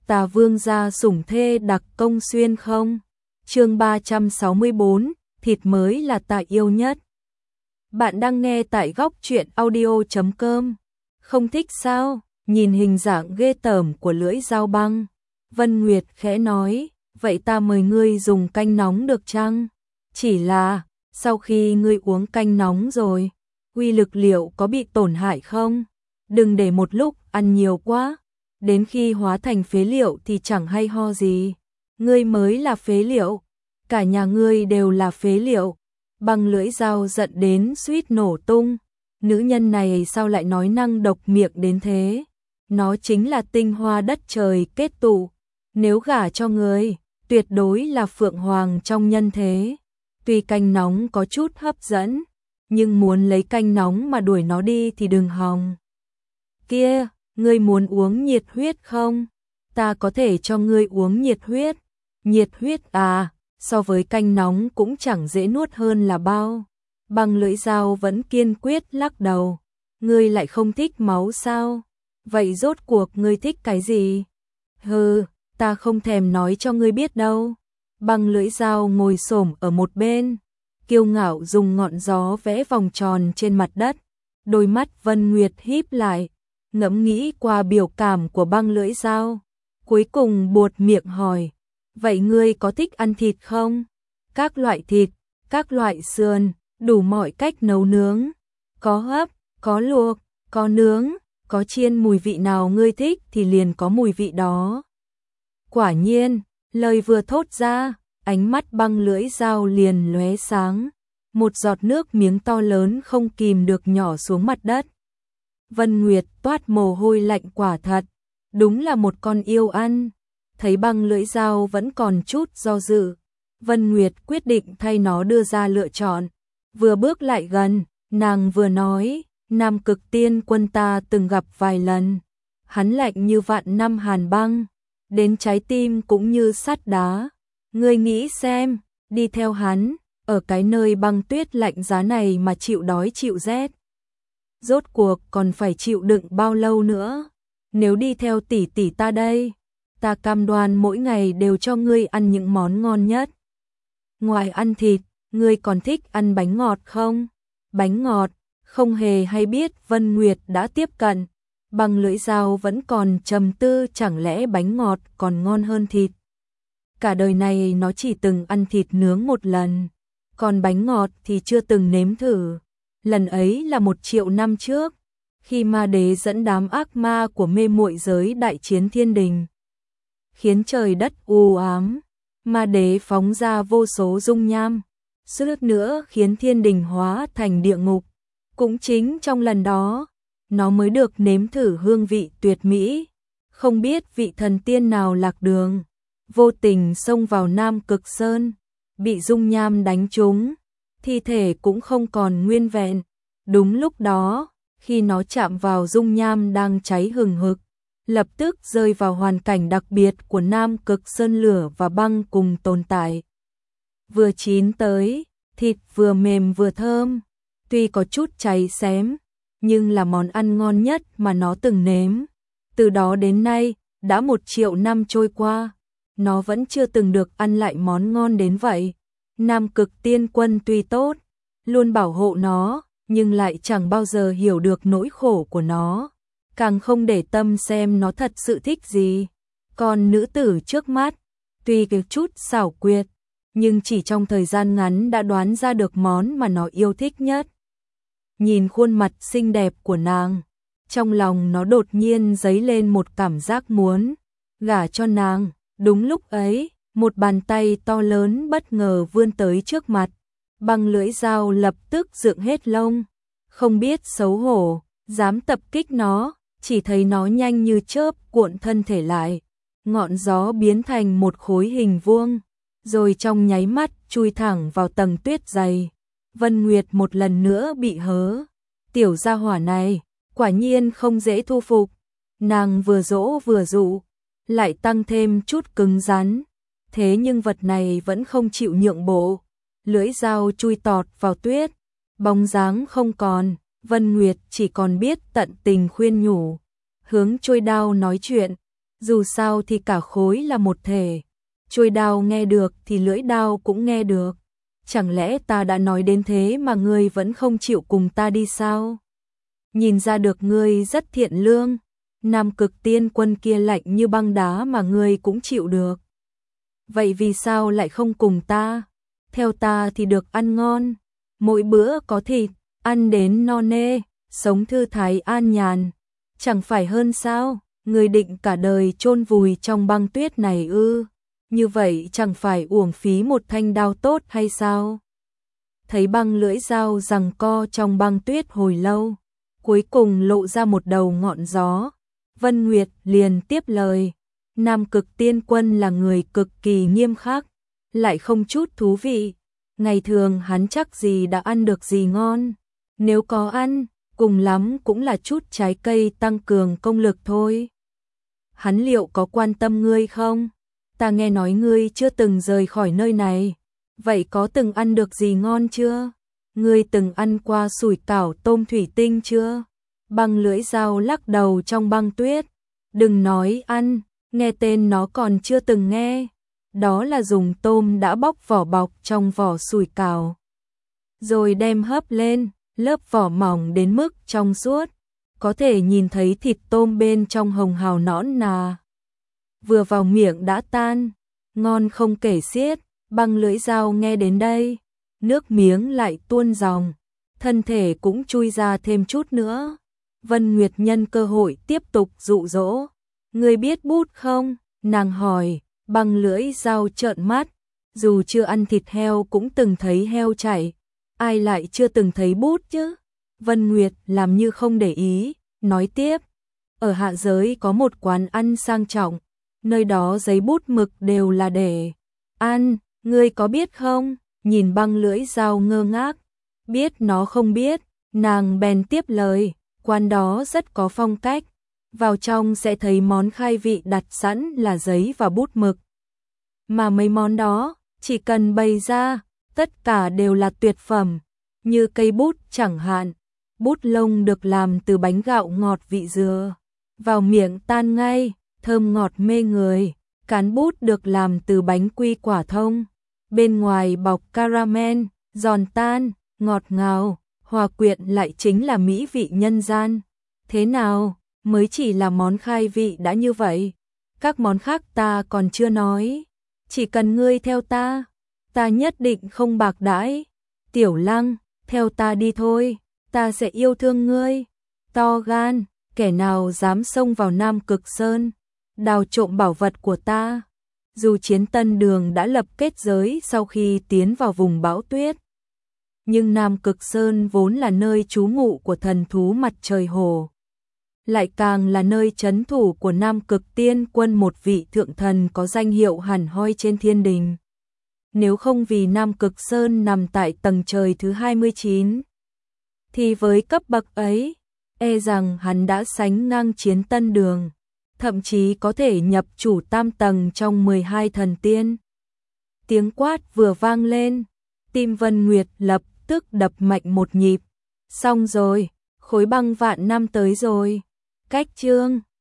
ta vương gia sủng thê đặc công xuyên không? Chương 364, thịt mới là ta yêu nhất. Bạn đang nghe tại góc truyện audio.com. Không thích sao? Nhìn hình dạng ghê tởm của lưỡi dao băng, Vân Nguyệt khẽ nói, vậy ta mời ngươi dùng canh nóng được chăng? Chỉ là, sau khi ngươi uống canh nóng rồi, uy lực liệu có bị tổn hại không? Đừng để một lúc ăn nhiều quá, đến khi hóa thành phế liệu thì chẳng hay ho gì. Ngươi mới là phế liệu, cả nhà ngươi đều là phế liệu. Băng lưỡi dao giận đến suýt nổ tung. Nữ nhân này sao lại nói năng độc miệng đến thế? Nó chính là tinh hoa đất trời kết tụ. Nếu gả cho ngươi, tuyệt đối là phượng hoàng trong nhân thế. Tuy canh nóng có chút hấp dẫn, nhưng muốn lấy canh nóng mà đuổi nó đi thì đừng hòng. Kia, ngươi muốn uống nhiệt huyết không? Ta có thể cho ngươi uống nhiệt huyết. Nhiệt huyết à, so với canh nóng cũng chẳng dễ nuốt hơn là bao. Băng lưỡi dao vẫn kiên quyết lắc đầu. Ngươi lại không thích máu sao? Vậy rốt cuộc ngươi thích cái gì? Hừ, ta không thèm nói cho ngươi biết đâu. Băng lưỡi dao ngồi xổm ở một bên, kiêu ngạo dùng ngọn gió vẽ vòng tròn trên mặt đất. Đôi mắt Vân Nguyệt híp lại, ngẫm nghĩ qua biểu cảm của băng lưỡi dao. Cuối cùng buột miệng hỏi, vậy ngươi có thích ăn thịt không? Các loại thịt, các loại sườn, đủ mọi cách nấu nướng. Có hấp, có luộc, có nướng, có chiên, mùi vị nào ngươi thích thì liền có mùi vị đó. Quả nhiên, lời vừa thốt ra, ánh mắt băng lưỡi dao liền lóe sáng. Một giọt nước miếng to lớn không kìm được nhỏ xuống mặt đất. Vân Nguyệt toát mồ hôi lạnh, quả thật, đúng là một con yêu ăn. Thấy băng lưỡi dao vẫn còn chút do dự, Vân Nguyệt quyết định thay nó đưa ra lựa chọn. Vừa bước lại gần, nàng vừa nói, Nam Cực Tiên Quân ta từng gặp vài lần. Hắn lạnh như vạn năm hàn băng, đến trái tim cũng như sắt đá. Ngươi nghĩ xem, đi theo hắn, ở cái nơi băng tuyết lạnh giá này mà chịu đói chịu rét, rốt cuộc còn phải chịu đựng bao lâu nữa? Nếu đi theo tỷ tỷ ta đây, ta cam đoan mỗi ngày đều cho ngươi ăn những món ngon nhất. Ngoài ăn thịt, ngươi còn thích ăn bánh ngọt không? Bánh ngọt, không hề hay biết Vân Nguyệt đã tiếp cận. Băng lưỡi dao vẫn còn trầm tư, chẳng lẽ bánh ngọt còn ngon hơn thịt? Cả đời này nó chỉ từng ăn thịt nướng một lần, còn bánh ngọt thì chưa từng nếm thử. Lần ấy là 1 triệu năm trước, khi ma đế dẫn đám ác ma của mê muội giới đại chiến thiên đình, khiến trời đất u ám. Ma đế phóng ra vô số dung nham, suýt nữa khiến thiên đình hóa thành địa ngục. Cũng chính trong lần đó, nó mới được nếm thử hương vị tuyệt mỹ. Không biết vị thần tiên nào lạc đường, vô tình xông vào Nam Cực Sơn, bị dung nham đánh trúng, thi thể cũng không còn nguyên vẹn. Đúng lúc đó, khi nó chạm vào dung nham đang cháy hừng hực, lập tức rơi vào hoàn cảnh đặc biệt của Nam Cực Sơn, lửa và băng cùng tồn tại. Vừa chín tới, thịt vừa mềm vừa thơm, tuy có chút cháy xém, nhưng là món ăn ngon nhất mà nó từng nếm. Từ đó đến nay, đã 1 triệu năm trôi qua, nó vẫn chưa từng được ăn lại món ngon đến vậy. Nam Cực Tiên Quân tuy tốt, luôn bảo hộ nó, nhưng lại chẳng bao giờ hiểu được nỗi khổ của nó, càng không để tâm xem nó thật sự thích gì. Còn nữ tử trước mắt, tuy có chút xảo quyệt, nhưng chỉ trong thời gian ngắn đã đoán ra được món mà nó yêu thích nhất. Nhìn khuôn mặt xinh đẹp của nàng, trong lòng nó đột nhiên dấy lên một cảm giác muốn gả cho nàng. Đúng lúc ấy, một bàn tay to lớn bất ngờ vươn tới trước mặt. Băng lưỡi dao lập tức dựng hết lông, không biết xấu hổ, dám tập kích nó. Chỉ thấy nó nhanh như chớp cuộn thân thể lại, ngọn gió biến thành một khối hình vuông, rồi trong nháy mắt chui thẳng vào tầng tuyết dày. Vân Nguyệt một lần nữa bị hớ. Tiểu gia hỏa này, quả nhiên không dễ thu phục. Nàng vừa dỗ vừa dụ, lại tăng thêm chút cứng rắn. Thế nhưng vật này vẫn không chịu nhượng bộ. Lưỡi dao chui tọt vào tuyết, bóng dáng không còn. Vân Nguyệt chỉ còn biết tận tình khuyên nhủ, hướng trôi đao nói chuyện. Dù sao thì cả khối là một thể. Chuôi đao nghe được thì lưỡi đao cũng nghe được. Chẳng lẽ ta đã nói đến thế mà ngươi vẫn không chịu cùng ta đi sao? Nhìn ra được ngươi rất thiện lương. Nam Cực Tiên Quân kia lạnh như băng đá mà ngươi cũng chịu được. Vậy vì sao lại không cùng ta? Theo ta thì được ăn ngon, mỗi bữa có thịt, ăn đến no nê, sống thư thái an nhàn. Chẳng phải hơn sao? Ngươi định cả đời chôn vùi trong băng tuyết này ư? Như vậy chẳng phải uổng phí một thanh đao tốt hay sao? Thấy băng lưỡi dao giằng co trong băng tuyết hồi lâu, cuối cùng lộ ra một đầu ngọn gió. Vân Nguyệt liền tiếp lời, Nam Cực Tiên Quân là người cực kỳ nghiêm khắc, lại không chút thú vị. Ngày thường hắn chắc gì đã ăn được gì ngon, nếu có ăn, cùng lắm cũng là chút trái cây tăng cường công lực thôi. Hắn liệu có quan tâm ngươi không? Ta nghe nói ngươi chưa từng rời khỏi nơi này, vậy có từng ăn được gì ngon chưa? Ngươi từng ăn qua sủi cảo tôm thủy tinh chưa? Băng lưỡi dao lắc đầu trong băng tuyết. Đừng nói ăn, nghe tên nó còn chưa từng nghe. Đó là dùng tôm đã bóc vỏ bọc trong vỏ sủi cảo, rồi đem hấp lên, lớp vỏ mỏng đến mức trong suốt, có thể nhìn thấy thịt tôm bên trong hồng hào nõn nà. Vừa vào miệng đã tan, ngon không kể xiết. Băng lưỡi dao nghe đến đây, nước miếng lại tuôn ròng, thân thể cũng chui ra thêm chút nữa. Vân Nguyệt nhân cơ hội tiếp tục dụ dỗ. Ngươi biết bút không? Nàng hỏi. Băng lưỡi dao trợn mắt, dù chưa ăn thịt heo cũng từng thấy heo chạy, ai lại chưa từng thấy bút chứ? Vân Nguyệt làm như không để ý, nói tiếp, ở hạ giới có một quán ăn sang trọng, nơi đó giấy bút mực đều là để ăn, ngươi có biết không? Nhìn băng lưỡi dao ngơ ngác, biết nó không biết, nàng bèn tiếp lời, quán đó rất có phong cách. Vào trong sẽ thấy món khai vị đặt sẵn là giấy và bút mực. Mà mấy món đó, chỉ cần bày ra, tất cả đều là tuyệt phẩm, như cây bút chẳng hạn. Bút lông được làm từ bánh gạo ngọt vị dừa, vào miệng tan ngay, thơm ngọt mê người. Cán bút được làm từ bánh quy quả thông, bên ngoài bọc caramel, giòn tan, ngọt ngào, hòa quyện lại chính là mỹ vị nhân gian. Thế nào? Mới chỉ là món khai vị đã như vậy, các món khác ta còn chưa nói. Chỉ cần ngươi theo ta nhất định không bạc đãi. Tiểu Lăng, theo ta đi thôi, ta sẽ yêu thương ngươi. To gan, kẻ nào dám xông vào Nam Cực Sơn, đào trộm bảo vật của ta. Dù Chiến Tân Đường đã lập kết giới sau khi tiến vào vùng bão tuyết, nhưng Nam Cực Sơn vốn là nơi trú ngụ của thần thú mặt trời hồ, lại càng là nơi trấn thủ của Nam Cực Tiên Quân, một vị thượng thần có danh hiệu hẳn hoi trên thiên đình. Nếu không vì Nam Cực Sơn nằm tại tầng trời thứ 29, thì với cấp bậc ấy, e rằng hắn đã sánh ngang Chiến Tân Đường, thậm chí có thể nhập chủ tam tầng trong 12 thần tiên. Tiếng quát vừa vang lên, tim Vân Nguyệt lập tức đập mạnh một nhịp. Xong rồi, khối băng vạn năm tới rồi. Cách chương